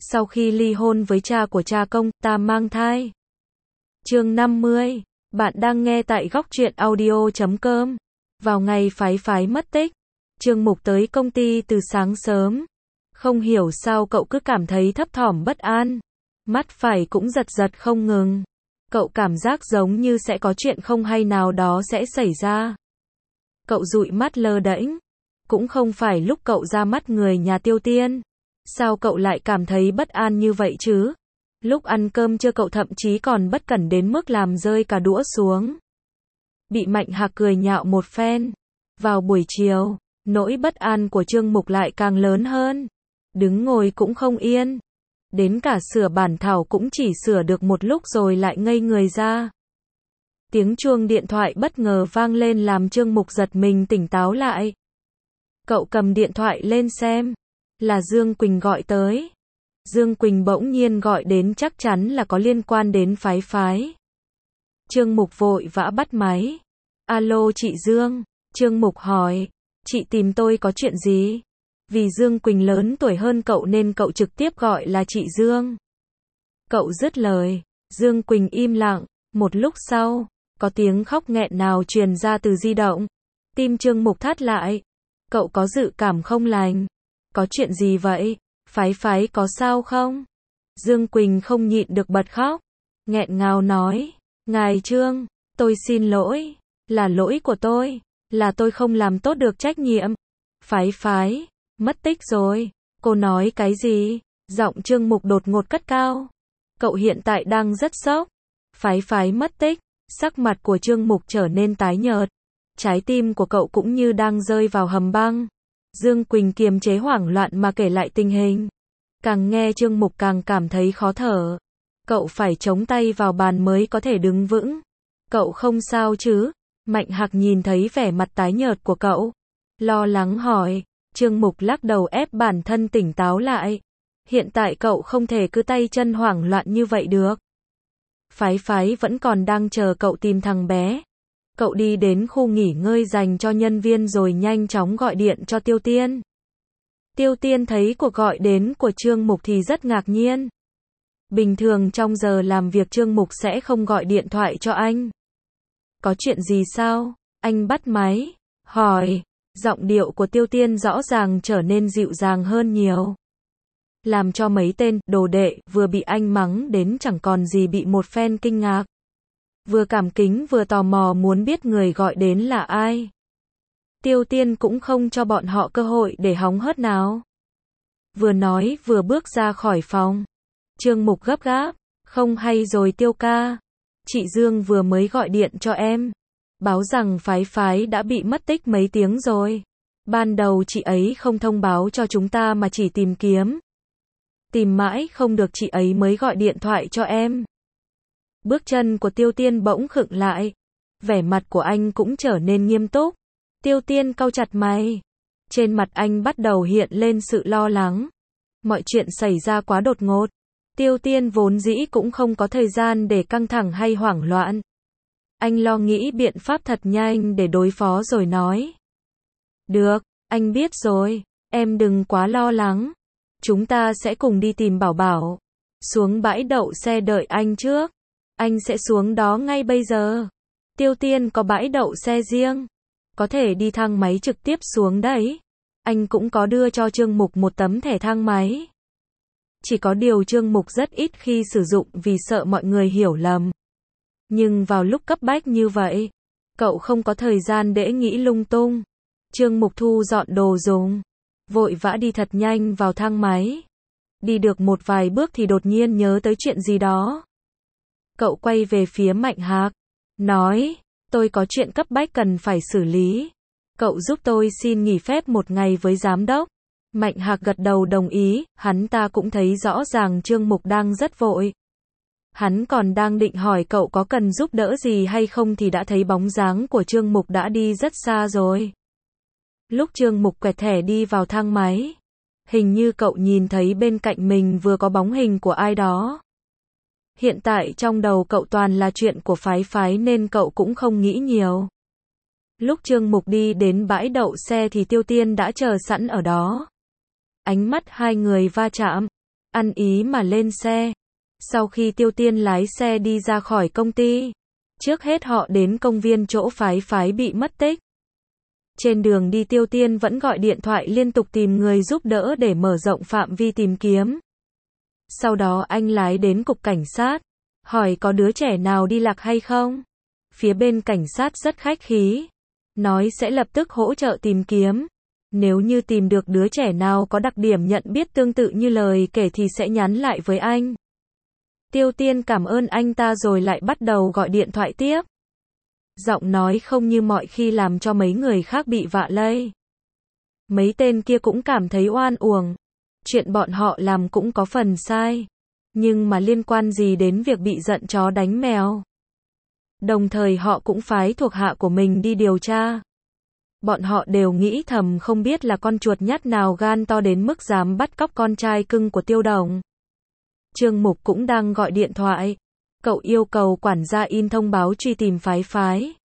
Sau khi ly hôn với cha của cha công, ta mang thai. Chương 50. Bạn đang nghe tại góc truyện audio.com. Vào ngày Phái Phái mất tích, Trương Mục tới công ty từ sáng sớm. Không hiểu sao cậu cứ cảm thấy thấp thỏm bất an. Mắt phải cũng giật giật không ngừng. Cậu cảm giác giống như sẽ có chuyện không hay nào đó sẽ xảy ra. Cậu dụi mắt lơ đễnh. Cũng không phải lúc cậu ra mắt người nhà Tiêu Tiên. Sao cậu lại cảm thấy bất an như vậy chứ? Lúc ăn cơm trưa cậu thậm chí còn bất cẩn đến mức làm rơi cả đũa xuống. Bị Mạnh Hạc cười nhạo một phen. Vào buổi chiều, nỗi bất an của Trương Mục lại càng lớn hơn. Đứng ngồi cũng không yên. Đến cả sửa bản thảo cũng chỉ sửa được một lúc rồi lại ngây người ra. Tiếng chuông điện thoại bất ngờ vang lên làm Trương Mục giật mình tỉnh táo lại. Cậu cầm điện thoại lên xem. Là Dương Quỳnh gọi tới. Dương Quỳnh bỗng nhiên gọi đến chắc chắn là có liên quan đến Phái Phái. Trương Mục vội vã bắt máy. Alo chị Dương. Trương Mục hỏi. Chị tìm tôi có chuyện gì? Vì Dương Quỳnh lớn tuổi hơn cậu nên cậu trực tiếp gọi là chị Dương. Cậu dứt lời. Dương Quỳnh im lặng. Một lúc sau, có tiếng khóc nghẹn ngào truyền ra từ di động. Tim Trương Mục thắt lại. Cậu có dự cảm không lành. Có chuyện gì vậy? Phái Phái có sao không? Dương Quỳnh không nhịn được bật khóc. Nghẹn ngào nói. Ngài Trương, tôi xin lỗi. Là lỗi của tôi. Là tôi không làm tốt được trách nhiệm. Phái Phái, mất tích rồi. Cô nói cái gì? Giọng Trương Mục đột ngột cất cao. Cậu hiện tại đang rất sốc. Phái Phái mất tích. Sắc mặt của Trương Mục trở nên tái nhợt. Trái tim của cậu cũng như đang rơi vào hầm băng. Dương Quỳnh kiềm chế hoảng loạn mà kể lại tình hình. Càng nghe Trương Mục càng cảm thấy khó thở. Cậu phải chống tay vào bàn mới có thể đứng vững. Cậu không sao chứ? Mạnh Hạc nhìn thấy vẻ mặt tái nhợt của cậu. Lo lắng hỏi. Trương Mục lắc đầu ép bản thân tỉnh táo lại. Hiện tại cậu không thể cứ tay chân hoảng loạn như vậy được. Phái Phái vẫn còn đang chờ cậu tìm thằng bé. Cậu đi đến khu nghỉ ngơi dành cho nhân viên rồi nhanh chóng gọi điện cho Tiêu Tiên. Tiêu Tiên thấy cuộc gọi đến của Trương Mục thì rất ngạc nhiên. Bình thường trong giờ làm việc Trương Mục sẽ không gọi điện thoại cho anh. Có chuyện gì sao? Anh bắt máy, hỏi. Giọng điệu của Tiêu Tiên rõ ràng trở nên dịu dàng hơn nhiều. Làm cho mấy tên đồ đệ vừa bị anh mắng đến chẳng còn gì bị một phen kinh ngạc. Vừa cảm kính vừa tò mò muốn biết người gọi đến là ai. Tiêu Tiên cũng không cho bọn họ cơ hội để hóng hớt nào. Vừa nói vừa bước ra khỏi phòng. Trương Mục gấp gáp. Không hay rồi Tiêu ca. Chị Dương vừa mới gọi điện cho em. Báo rằng Phái Phái đã bị mất tích mấy tiếng rồi. Ban đầu chị ấy không thông báo cho chúng ta mà chỉ tìm kiếm. Tìm mãi không được chị ấy mới gọi điện thoại cho em. Bước chân của Tiêu Tiên bỗng khựng lại. Vẻ mặt của anh cũng trở nên nghiêm túc. Tiêu Tiên cau chặt mày. Trên mặt anh bắt đầu hiện lên sự lo lắng. Mọi chuyện xảy ra quá đột ngột. Tiêu Tiên vốn dĩ cũng không có thời gian để căng thẳng hay hoảng loạn. Anh lo nghĩ biện pháp thật nhanh để đối phó rồi nói. Được, anh biết rồi. Em đừng quá lo lắng. Chúng ta sẽ cùng đi tìm Bảo Bảo. Xuống bãi đậu xe đợi anh trước. Anh sẽ xuống đó ngay bây giờ. Tiêu Tiên có bãi đậu xe riêng. Có thể đi thang máy trực tiếp xuống đấy. Anh cũng có đưa cho Trương Mục một tấm thẻ thang máy. Chỉ có điều Trương Mục rất ít khi sử dụng vì sợ mọi người hiểu lầm. Nhưng vào lúc cấp bách như vậy, cậu không có thời gian để nghĩ lung tung. Trương Mục thu dọn đồ dùng. Vội vã đi thật nhanh vào thang máy. Đi được một vài bước thì đột nhiên nhớ tới chuyện gì đó. Cậu quay về phía Mạnh Hạc. Nói, tôi có chuyện cấp bách cần phải xử lý. Cậu giúp tôi xin nghỉ phép một ngày với giám đốc. Mạnh Hạc gật đầu đồng ý, hắn ta cũng thấy rõ ràng Trương Mục đang rất vội. Hắn còn đang định hỏi cậu có cần giúp đỡ gì hay không thì đã thấy bóng dáng của Trương Mục đã đi rất xa rồi. Lúc Trương Mục quẹt thẻ đi vào thang máy, hình như cậu nhìn thấy bên cạnh mình vừa có bóng hình của ai đó. Hiện tại trong đầu cậu toàn là chuyện của Phái Phái nên cậu cũng không nghĩ nhiều. Lúc Trương Mục đi đến bãi đậu xe thì Tiêu Tiên đã chờ sẵn ở đó. Ánh mắt hai người va chạm. ăn ý mà lên xe. Sau khi Tiêu Tiên lái xe đi ra khỏi công ty, trước hết họ đến công viên chỗ phái phái bị mất tích. Trên đường đi Tiêu Tiên vẫn gọi điện thoại liên tục tìm người giúp đỡ để mở rộng phạm vi tìm kiếm. Sau đó anh lái đến cục cảnh sát, hỏi có đứa trẻ nào đi lạc hay không. Phía bên cảnh sát rất khách khí, nói sẽ lập tức hỗ trợ tìm kiếm. Nếu như tìm được đứa trẻ nào có đặc điểm nhận biết tương tự như lời kể thì sẽ nhắn lại với anh. Tiêu Tiên cảm ơn anh ta rồi lại bắt đầu gọi điện thoại tiếp. Giọng nói không như mọi khi làm cho mấy người khác bị vạ lây. Mấy tên kia cũng cảm thấy oan uổng. Chuyện bọn họ làm cũng có phần sai. Nhưng mà liên quan gì đến việc bị giận chó đánh mèo. Đồng thời họ cũng phái thuộc hạ của mình đi điều tra. Bọn họ đều nghĩ thầm không biết là con chuột nhắt nào gan to đến mức dám bắt cóc con trai cưng của Tiêu Đồng. Trương Mục cũng đang gọi điện thoại. Cậu yêu cầu quản gia in thông báo truy tìm phái phái.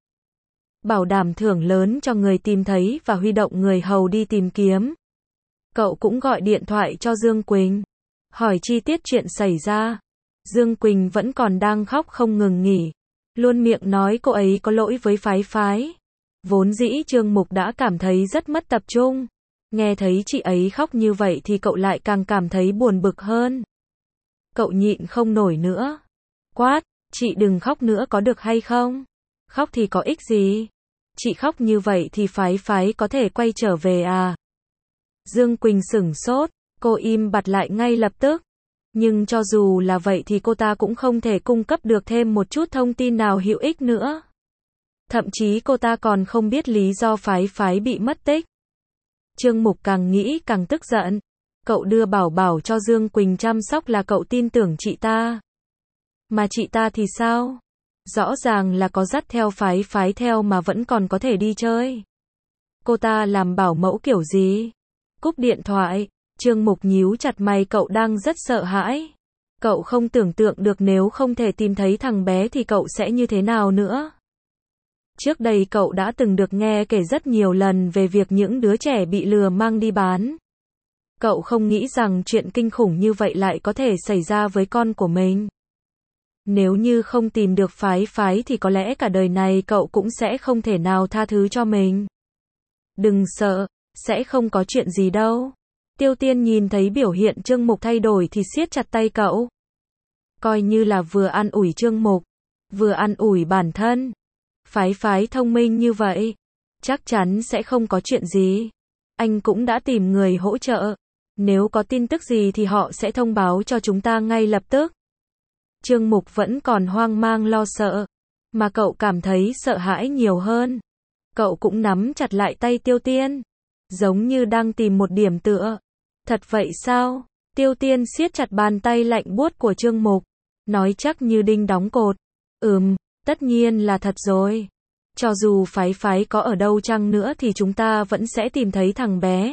Bảo đảm thưởng lớn cho người tìm thấy và huy động người hầu đi tìm kiếm. Cậu cũng gọi điện thoại cho Dương Quỳnh. Hỏi chi tiết chuyện xảy ra. Dương Quỳnh vẫn còn đang khóc không ngừng nghỉ. Luôn miệng nói cô ấy có lỗi với phái phái. Vốn dĩ Trương Mục đã cảm thấy rất mất tập trung. Nghe thấy chị ấy khóc như vậy thì cậu lại càng cảm thấy buồn bực hơn. Cậu nhịn không nổi nữa. Quát, chị đừng khóc nữa có được hay không? Khóc thì có ích gì? Chị khóc như vậy thì phái phái có thể quay trở về à? Dương Quỳnh sửng sốt, cô im bặt lại ngay lập tức. Nhưng cho dù là vậy thì cô ta cũng không thể cung cấp được thêm một chút thông tin nào hữu ích nữa. Thậm chí cô ta còn không biết lý do phái phái bị mất tích. Trương Mục càng nghĩ càng tức giận. Cậu đưa Bảo Bảo cho Dương Quỳnh chăm sóc là cậu tin tưởng chị ta. Mà chị ta thì sao? Rõ ràng là có dắt theo phái phái theo mà vẫn còn có thể đi chơi. Cô ta làm bảo mẫu kiểu gì? Cúp điện thoại, Trương Mục nhíu chặt mày, cậu đang rất sợ hãi. Cậu không tưởng tượng được nếu không thể tìm thấy thằng bé thì cậu sẽ như thế nào nữa. Trước đây cậu đã từng được nghe kể rất nhiều lần về việc những đứa trẻ bị lừa mang đi bán. Cậu không nghĩ rằng chuyện kinh khủng như vậy lại có thể xảy ra với con của mình. Nếu như không tìm được phái phái thì có lẽ cả đời này cậu cũng sẽ không thể nào tha thứ cho mình. Đừng sợ, sẽ không có chuyện gì đâu. Tiêu Tiên nhìn thấy biểu hiện Trương Mục thay đổi thì siết chặt tay cậu. Coi như là vừa an ủi Trương Mục, vừa an ủi bản thân. Phái phái thông minh như vậy, chắc chắn sẽ không có chuyện gì. Anh cũng đã tìm người hỗ trợ. Nếu có tin tức gì thì họ sẽ thông báo cho chúng ta ngay lập tức. Trương Mục vẫn còn hoang mang lo sợ, mà cậu cảm thấy sợ hãi nhiều hơn. Cậu cũng nắm chặt lại tay Tiêu Tiên, giống như đang tìm một điểm tựa. Thật vậy sao? Tiêu Tiên siết chặt bàn tay lạnh buốt của Trương Mục, nói chắc như đinh đóng cột. Tất nhiên là thật rồi. Cho dù phái phái có ở đâu chăng nữa thì chúng ta vẫn sẽ tìm thấy thằng bé.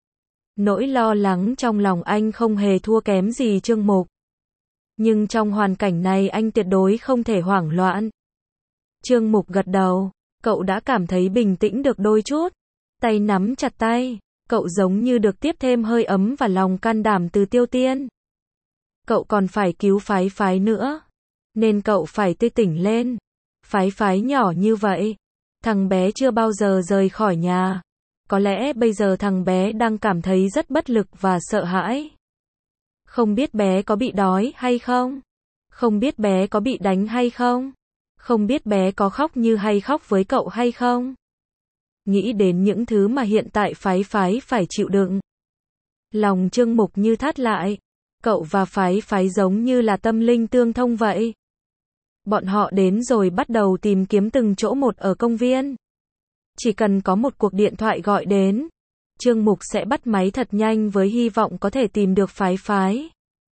Nỗi lo lắng trong lòng anh không hề thua kém gì Trương Mục. Nhưng trong hoàn cảnh này anh tuyệt đối không thể hoảng loạn. Trương Mục gật đầu, cậu đã cảm thấy bình tĩnh được đôi chút. Tay nắm chặt tay, cậu giống như được tiếp thêm hơi ấm và lòng can đảm từ Tiêu Tiên. Cậu còn phải cứu phái phái nữa, nên cậu phải tươi tỉnh lên. Phái phái nhỏ như vậy, thằng bé chưa bao giờ rời khỏi nhà. Có lẽ bây giờ thằng bé đang cảm thấy rất bất lực và sợ hãi. Không biết bé có bị đói hay không? Không biết bé có bị đánh hay không? Không biết bé có khóc như hay khóc với cậu hay không? Nghĩ đến những thứ mà hiện tại phái phái phải chịu đựng. Lòng Trương Mục như thắt lại. Cậu và phái phái giống như là tâm linh tương thông vậy. Bọn họ đến rồi bắt đầu tìm kiếm từng chỗ một ở công viên. Chỉ cần có một cuộc điện thoại gọi đến, Trương Mục sẽ bắt máy thật nhanh với hy vọng có thể tìm được phái phái.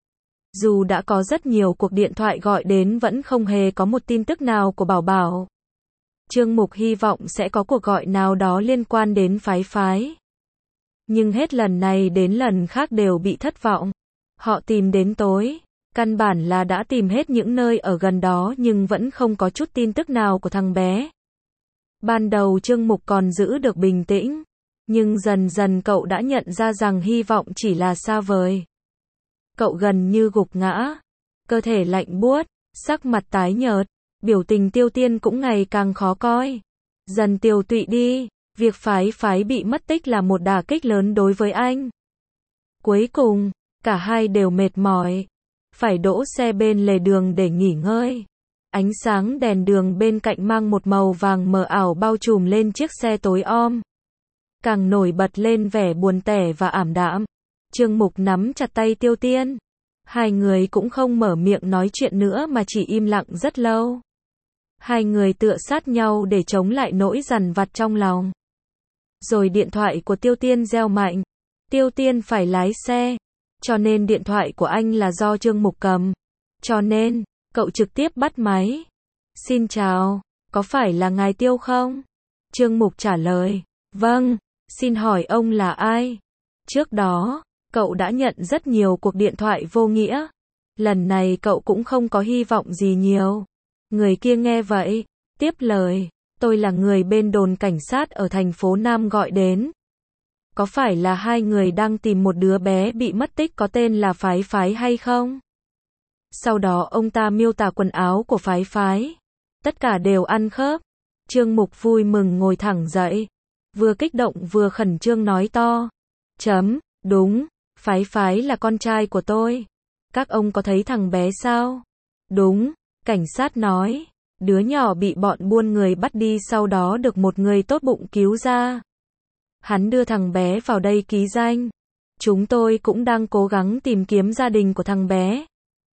Dù đã có rất nhiều cuộc điện thoại gọi đến vẫn không hề có một tin tức nào của Bảo Bảo. Trương Mục hy vọng sẽ có cuộc gọi nào đó liên quan đến phái phái. Nhưng hết lần này đến lần khác đều bị thất vọng. Họ tìm đến tối, căn bản là đã tìm hết những nơi ở gần đó nhưng vẫn không có chút tin tức nào của thằng bé. Ban đầu Trương Mục còn giữ được bình tĩnh, nhưng dần dần cậu đã nhận ra rằng hy vọng chỉ là xa vời. Cậu gần như gục ngã, cơ thể lạnh buốt, sắc mặt tái nhợt, biểu tình Tiêu Tiên cũng ngày càng khó coi. Dần tiều tụy đi, việc phái phái bị mất tích là một đả kích lớn đối với anh. Cuối cùng, cả hai đều mệt mỏi, phải đỗ xe bên lề đường để nghỉ ngơi. Ánh sáng đèn đường bên cạnh mang một màu vàng mờ ảo bao trùm lên chiếc xe tối om, càng nổi bật lên vẻ buồn tẻ và ảm đạm. Trương Mục nắm chặt tay Tiêu Tiên. Hai người cũng không mở miệng nói chuyện nữa mà chỉ im lặng rất lâu. Hai người tựa sát nhau để chống lại nỗi dằn vặt trong lòng. Rồi điện thoại của Tiêu Tiên reo mạnh. Tiêu Tiên phải lái xe, cho nên điện thoại của anh là do Trương Mục cầm. Cho nên, cậu trực tiếp bắt máy. Xin chào, có phải là ngài Tiêu không? Trương Mục trả lời. Vâng, xin hỏi ông là ai? Trước đó, cậu đã nhận rất nhiều cuộc điện thoại vô nghĩa. Lần này cậu cũng không có hy vọng gì nhiều. Người kia nghe vậy, tiếp lời. Tôi là người bên đồn cảnh sát ở thành phố Nam gọi đến. Có phải là hai người đang tìm một đứa bé bị mất tích có tên là Phái Phái hay không? Sau đó ông ta miêu tả quần áo của Phái Phái. Tất cả đều ăn khớp. Trương Mục vui mừng ngồi thẳng dậy. Vừa kích động vừa khẩn trương nói to. Đúng, Phái Phái là con trai của tôi. Các ông có thấy thằng bé sao? Đúng, cảnh sát nói. Đứa nhỏ bị bọn buôn người bắt đi sau đó được một người tốt bụng cứu ra. Hắn đưa thằng bé vào đây ký danh. Chúng tôi cũng đang cố gắng tìm kiếm gia đình của thằng bé.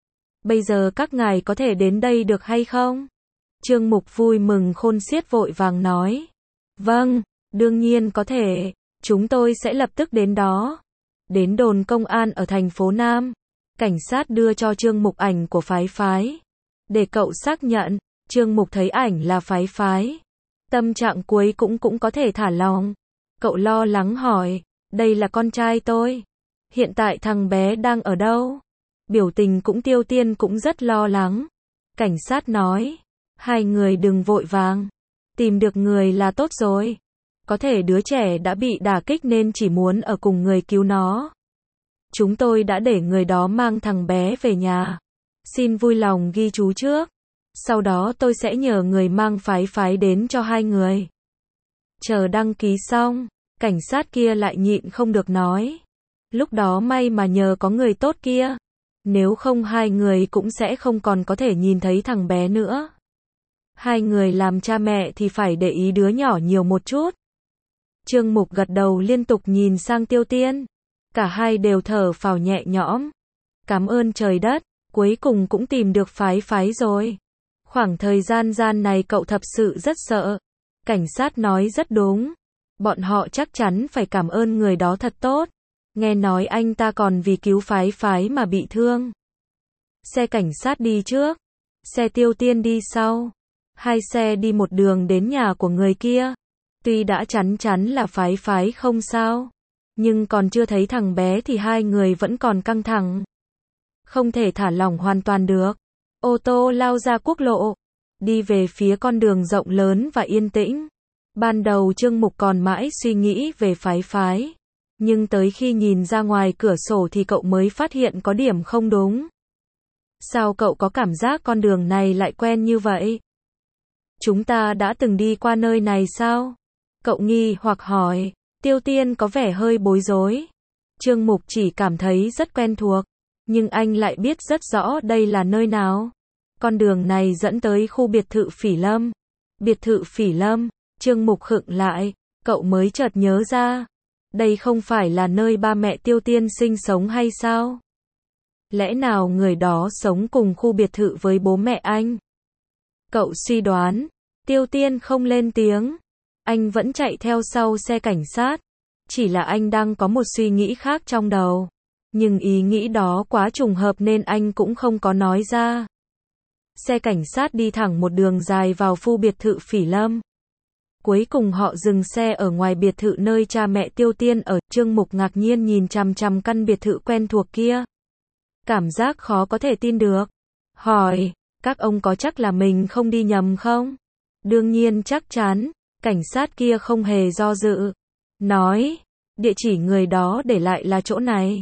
Bây giờ các ngài có thể đến đây được hay không? Trương Mục vui mừng khôn xiết vội vàng nói. Vâng, đương nhiên có thể. Chúng tôi sẽ lập tức đến đó. Đến đồn công an ở thành phố Nam. Cảnh sát đưa cho Trương Mục ảnh của Phái Phái. Để cậu xác nhận, Trương Mục thấy ảnh là Phái Phái. Tâm trạng cuối cũng có thể thả lòng. Cậu lo lắng hỏi, đây là con trai tôi. Hiện tại thằng bé đang ở đâu? Biểu tình cũng Tiêu Tiên cũng rất lo lắng. Cảnh sát nói, hai người đừng vội vàng. Tìm được người là tốt rồi. Có thể đứa trẻ đã bị đả kích nên chỉ muốn ở cùng người cứu nó. Chúng tôi đã để người đó mang thằng bé về nhà. Xin vui lòng ghi chú trước. Sau đó tôi sẽ nhờ người mang Phái Phái đến cho hai người. Chờ đăng ký xong, cảnh sát kia lại nhịn không được nói. Lúc đó may mà nhờ có người tốt kia. Nếu không hai người cũng sẽ không còn có thể nhìn thấy thằng bé nữa. Hai người làm cha mẹ thì phải để ý đứa nhỏ nhiều một chút. Trương Mục gật đầu liên tục nhìn sang Tiêu Tiên. Cả hai đều thở phào nhẹ nhõm. Cảm ơn trời đất, cuối cùng cũng tìm được Phái Phái rồi. Khoảng thời gian này cậu thật sự rất sợ. Cảnh sát nói rất đúng. Bọn họ chắc chắn phải cảm ơn người đó thật tốt. Nghe nói anh ta còn vì cứu Phái Phái mà bị thương. Xe cảnh sát đi trước. Xe Tiêu Tiên đi sau. Hai xe đi một đường đến nhà của người kia. Tuy đã chắn là Phái Phái không sao. Nhưng còn chưa thấy thằng bé thì hai người vẫn còn căng thẳng. Không thể thả lỏng hoàn toàn được. Ô tô lao ra quốc lộ. Đi về phía con đường rộng lớn và yên tĩnh. Ban đầu Trương Mục còn mãi suy nghĩ về Phái Phái. Nhưng tới khi nhìn ra ngoài cửa sổ thì cậu mới phát hiện có điểm không đúng. Sao cậu có cảm giác con đường này lại quen như vậy? Chúng ta đã từng đi qua nơi này sao? Cậu nghi hoặc hỏi. Tiêu Tiên có vẻ hơi bối rối. Trương Mục chỉ cảm thấy rất quen thuộc. Nhưng anh lại biết rất rõ đây là nơi nào. Con đường này dẫn tới khu biệt thự Phỉ Lâm. Biệt thự Phỉ Lâm, Trương Mục khựng lại. Cậu mới chợt nhớ ra. Đây không phải là nơi ba mẹ Tiêu Tiên sinh sống hay sao? Lẽ nào người đó sống cùng khu biệt thự với bố mẹ anh? Cậu suy đoán. Tiêu Tiên không lên tiếng. Anh vẫn chạy theo sau xe cảnh sát. Chỉ là anh đang có một suy nghĩ khác trong đầu. Nhưng ý nghĩ đó quá trùng hợp nên anh cũng không có nói ra. Xe cảnh sát đi thẳng một đường dài vào khu biệt thự Phỉ Lâm. Cuối cùng họ dừng xe ở ngoài biệt thự nơi cha mẹ Tiêu Tiên ở. Trương Mục ngạc nhiên nhìn chằm chằm căn biệt thự quen thuộc kia. Cảm giác khó có thể tin được. Hỏi, các ông có chắc là mình không đi nhầm không? Đương nhiên chắc chắn. Cảnh sát kia không hề do dự. Nói, địa chỉ người đó để lại là chỗ này.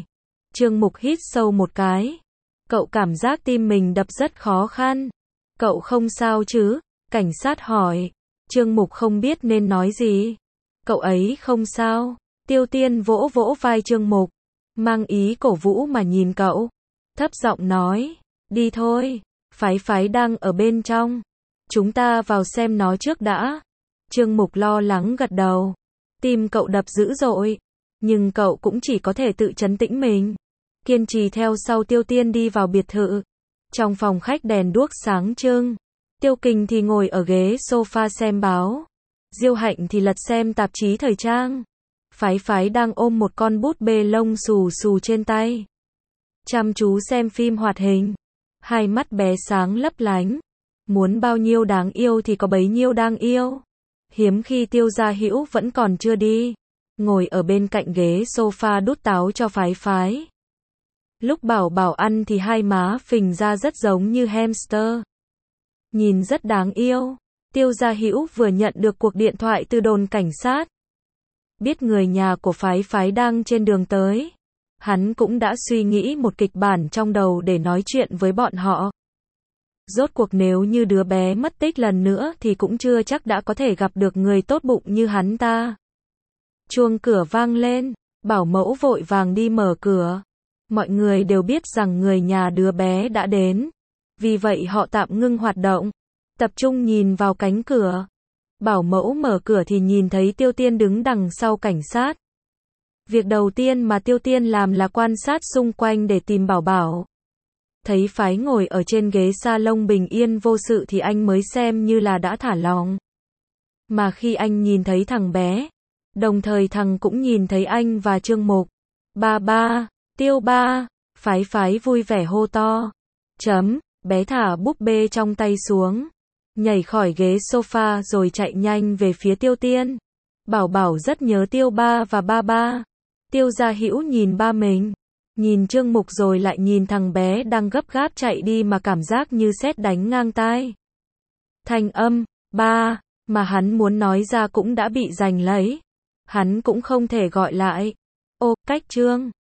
Trương Mục hít sâu một cái. Cậu cảm giác tim mình đập rất khó khăn. Cậu không sao chứ? Cảnh sát hỏi. Trương Mục không biết nên nói gì. Cậu ấy không sao. Tiêu Tiên vỗ vỗ vai Trương Mục, mang ý cổ vũ mà nhìn cậu. Thấp giọng nói, đi thôi, Phái Phái đang ở bên trong. Chúng ta vào xem nó trước đã. Trương Mục lo lắng gật đầu. Tim cậu đập dữ dội, nhưng cậu cũng chỉ có thể tự trấn tĩnh mình. Kiên trì theo sau Tiêu Tiên đi vào biệt thự. Trong phòng khách đèn đuốc sáng trưng. Tiêu Kình thì ngồi ở ghế sofa xem báo. Diêu Hạnh thì lật xem tạp chí thời trang. Phái Phái đang ôm một con búp bê lông xù xù trên tay. Chăm chú xem phim hoạt hình. Hai mắt bé sáng lấp lánh. Muốn bao nhiêu đáng yêu thì có bấy nhiêu đáng yêu. Hiếm khi Tiêu Gia Hữu vẫn còn chưa đi. Ngồi ở bên cạnh ghế sofa đút táo cho Phái Phái. Lúc Bảo Bảo ăn thì hai má phình ra rất giống như hamster. Nhìn rất đáng yêu. Tiêu Gia Hữu vừa nhận được cuộc điện thoại từ đồn cảnh sát. Biết người nhà của Phái Phái đang trên đường tới. Hắn cũng đã suy nghĩ một kịch bản trong đầu để nói chuyện với bọn họ. Rốt cuộc nếu như đứa bé mất tích lần nữa thì cũng chưa chắc đã có thể gặp được người tốt bụng như hắn ta. Chuông cửa vang lên, bảo mẫu vội vàng đi mở cửa. Mọi người đều biết rằng người nhà đứa bé đã đến. Vì vậy họ tạm ngưng hoạt động, tập trung nhìn vào cánh cửa. Bảo mẫu mở cửa thì nhìn thấy Tiêu Tiên đứng đằng sau cảnh sát. Việc đầu tiên mà Tiêu Tiên làm là quan sát xung quanh để tìm Bảo Bảo. Thấy Phái ngồi ở trên ghế salon bình yên vô sự thì anh mới xem như là đã thả lỏng. Mà khi anh nhìn thấy thằng bé, đồng thời thằng cũng nhìn thấy anh và Trương Mục. Ba ba, Tiêu ba, Phái Phái vui vẻ hô to. Bé thả búp bê trong tay xuống, nhảy khỏi ghế sofa rồi chạy nhanh về phía Tiêu Tiên. Bảo Bảo rất nhớ Tiêu ba và ba ba. Tiêu Gia Hữu nhìn ba mình, nhìn Trương Mục rồi lại nhìn thằng bé đang gấp gáp chạy đi mà cảm giác như sét đánh ngang tai. Thanh âm, ba, mà hắn muốn nói ra cũng đã bị giành lấy. Hắn cũng không thể gọi lại. Ô, cách Trương.